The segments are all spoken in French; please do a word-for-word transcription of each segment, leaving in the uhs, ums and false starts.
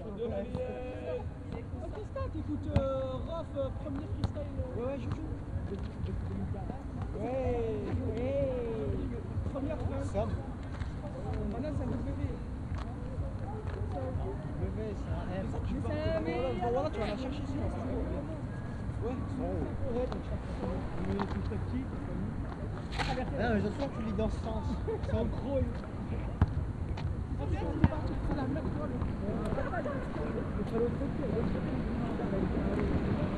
De la liette. Oh, Christophe, écoute, euh, Rof, euh, premier freestyle. Euh... Ouais, ouais, je joue. Ouais, ouais. Première fin. Somme. Maintenant, c'est un W. W, c'est un M. Tu pars bon, voilà, tu vas la chercher sinon. Ouais, ouais, donc je t'apprends. Mais tout petit, non, mais je sens que tu lis dans ce sens. C'est en gros. En fait, il est parti pour la même toile. Le l'autre côté, l'autre côté.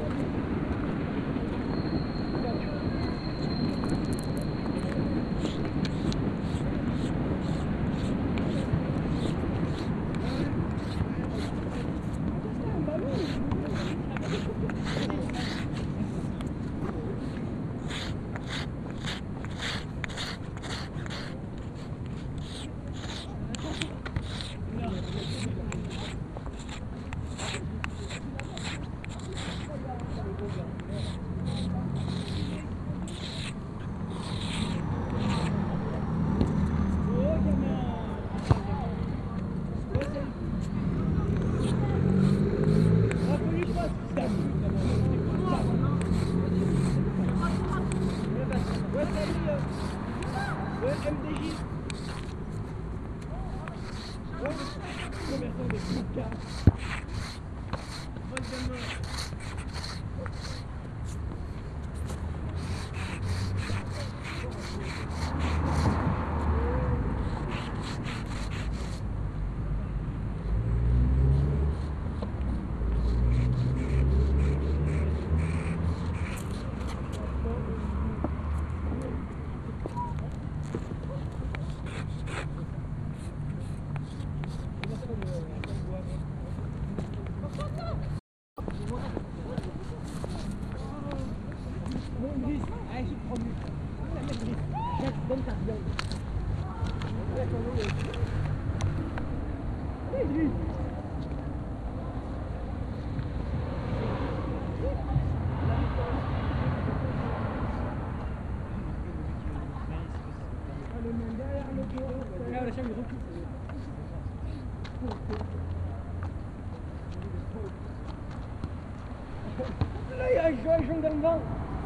Là, il y a un joint, joint dans le vent.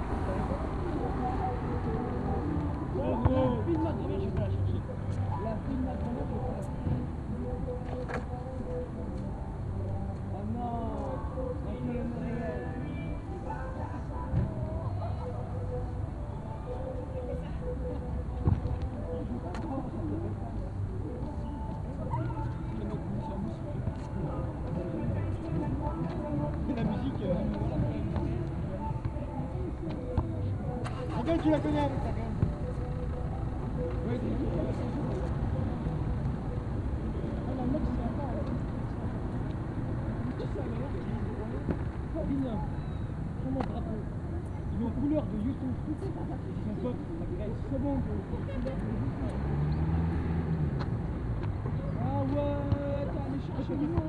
La fille de ma grand-mère, je vais la chercher. La fille de ma grand-mère, je vais la chercher. Oh non, la fille de Montréal. La musique, euh, tu la connais avec ta gamme. Ouais, c'est tout. Ah, la meuf, c'est encore. Tu sais, la meuf, Corinne, sur mon drapeau. Il est aux couleurs de Houston Foot. Son pote, la Grèce. C'est bon, ah ouais, t'es allé chercher loin.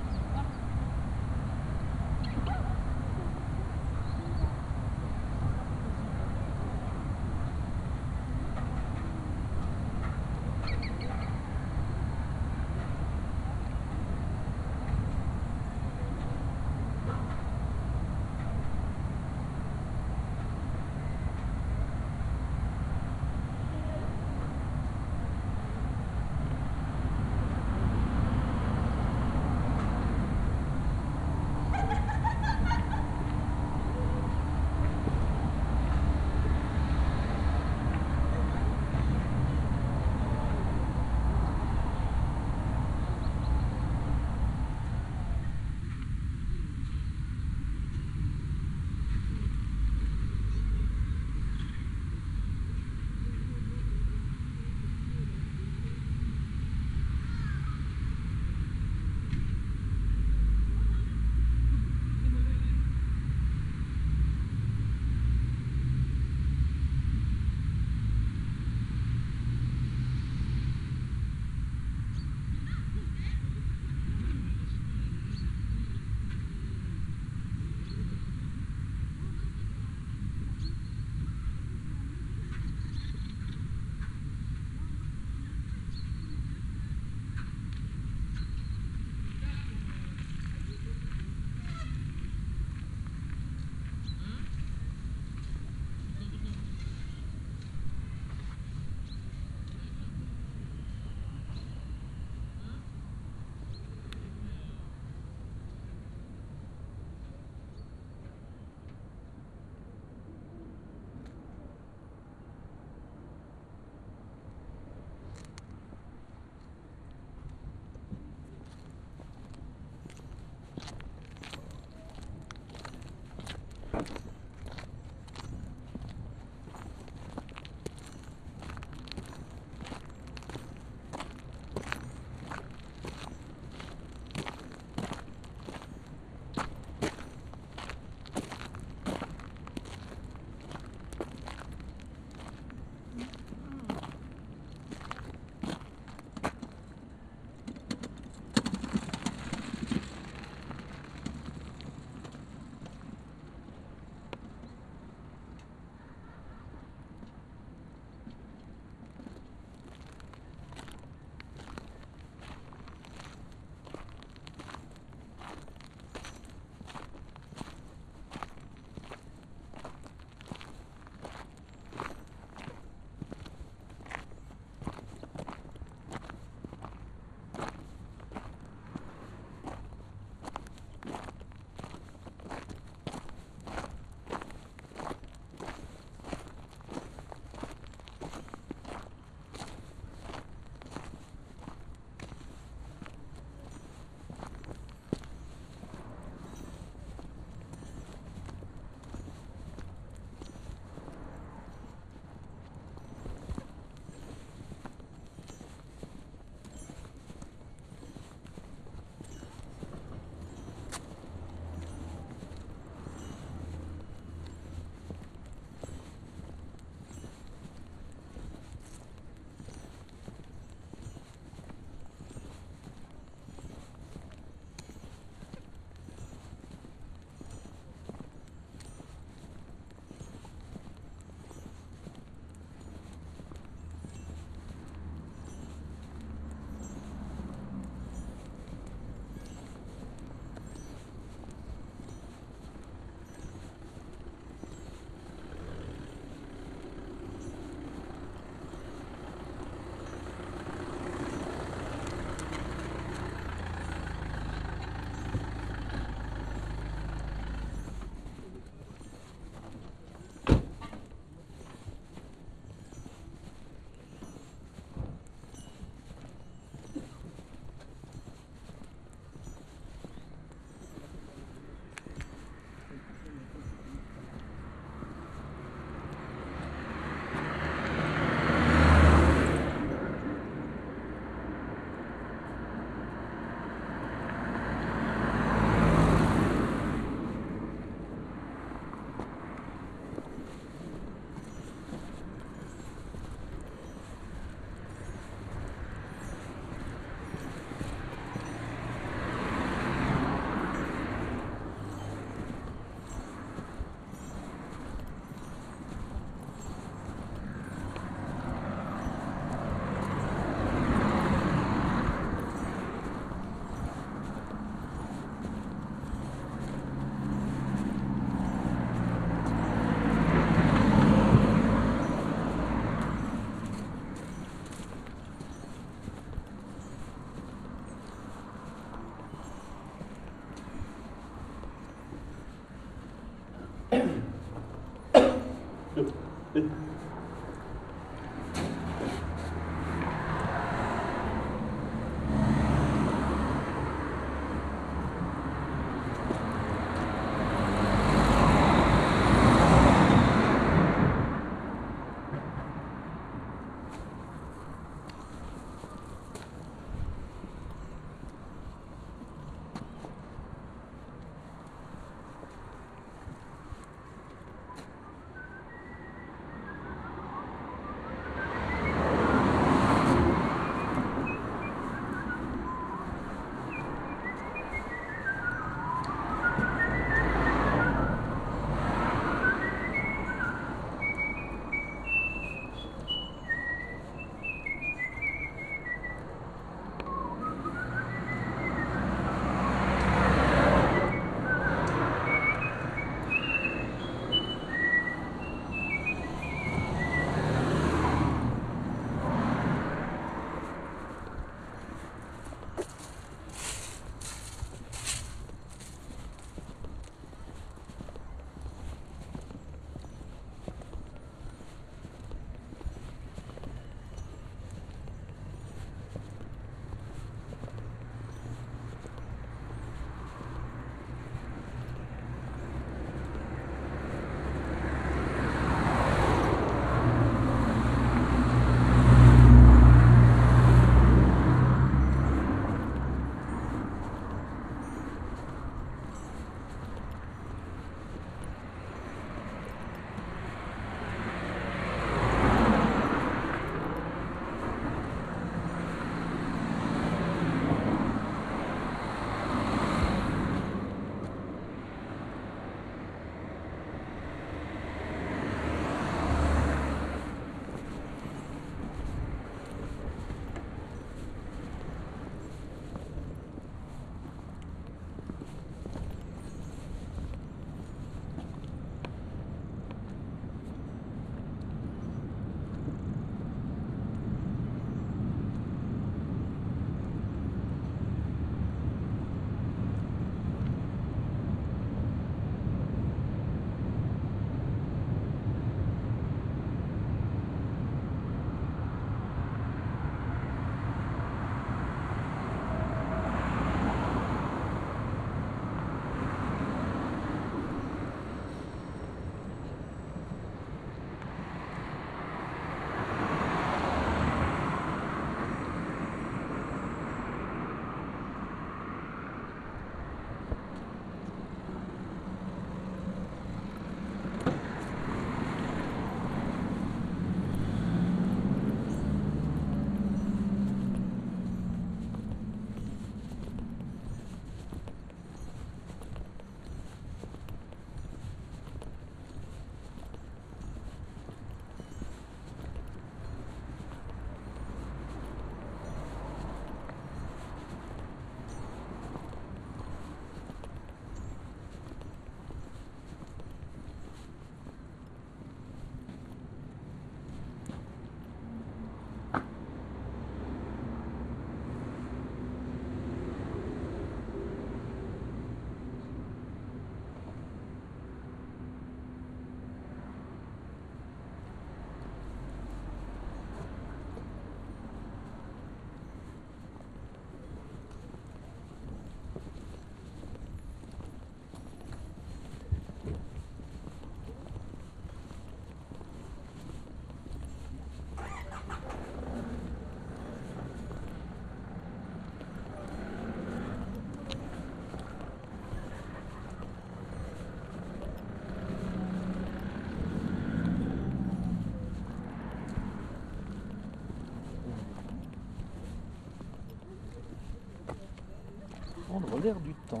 Prendre l'air du temps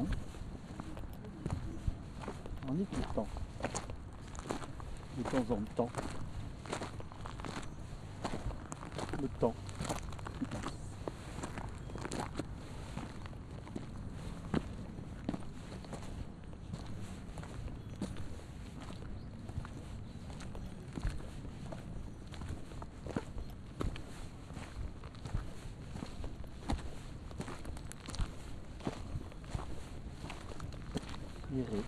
en écoutant de temps en temps le temps qui passe. Errer.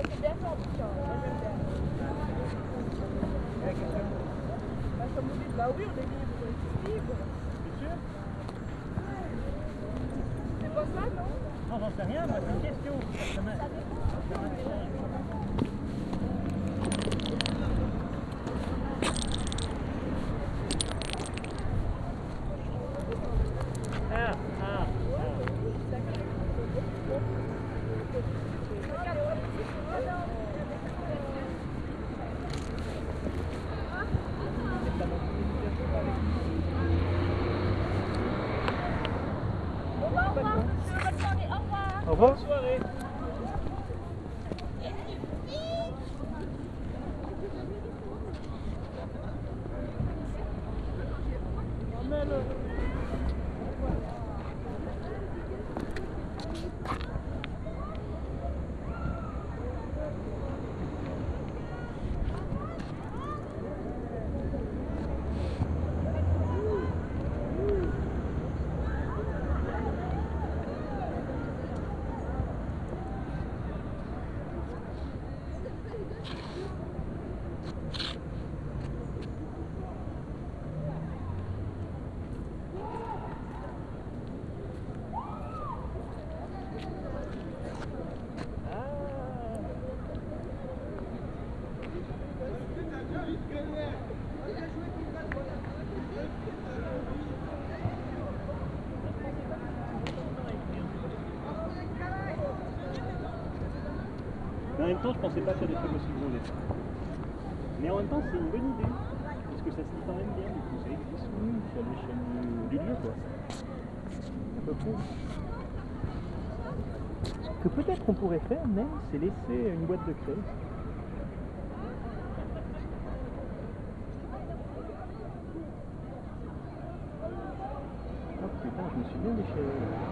c'est bien fait en tout cas. Moi, j'aime bien. Il y a quelqu'un. Bah, comme vous dites, bah oui, on est libre, on est libre. C'est sûr? C'est pas ça, non? Non, j'en sais rien, moi, c'est une question. Ça m'a- ça m'intéresse. Ah, ah, Au revoir, monsieur, bonne soirée, au revoir. Au revoir. bonne soirée. Mais en même temps, je pensais pas faire des trucs aussi gros. Mais en même temps, c'est une bonne idée. Parce que ça se dit quand même bien, du coup, ça existe oui, sur l'échelle du, du lieu, quoi. Un peu fou. Ce que peut-être on pourrait faire même, c'est laisser une boîte de craie. Oh putain, je me suis bien déchiré.